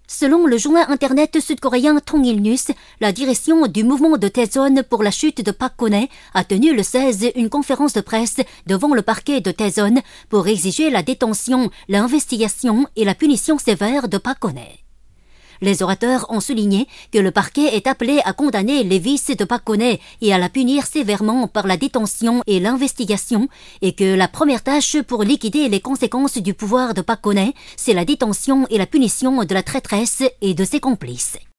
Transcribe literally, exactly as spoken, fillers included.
Selon le journal internet sud-coréen Tongil News, la direction du mouvement de Daejeon pour la chute de Park Geun-hye a tenu le seize une conférence de presse devant le parquet de Daejeon pour exiger la détention, l'investigation et la punition sévère de Park Geun-hye. Les orateurs ont souligné que le parquet est appelé à condamner les vices de Park Geun-hye et à la punir sévèrement par la détention et l'investigation, et que la première tâche pour liquider les conséquences du pouvoir de Park Geun-hye, c'est la détention et la punition de la traîtresse et de ses complices.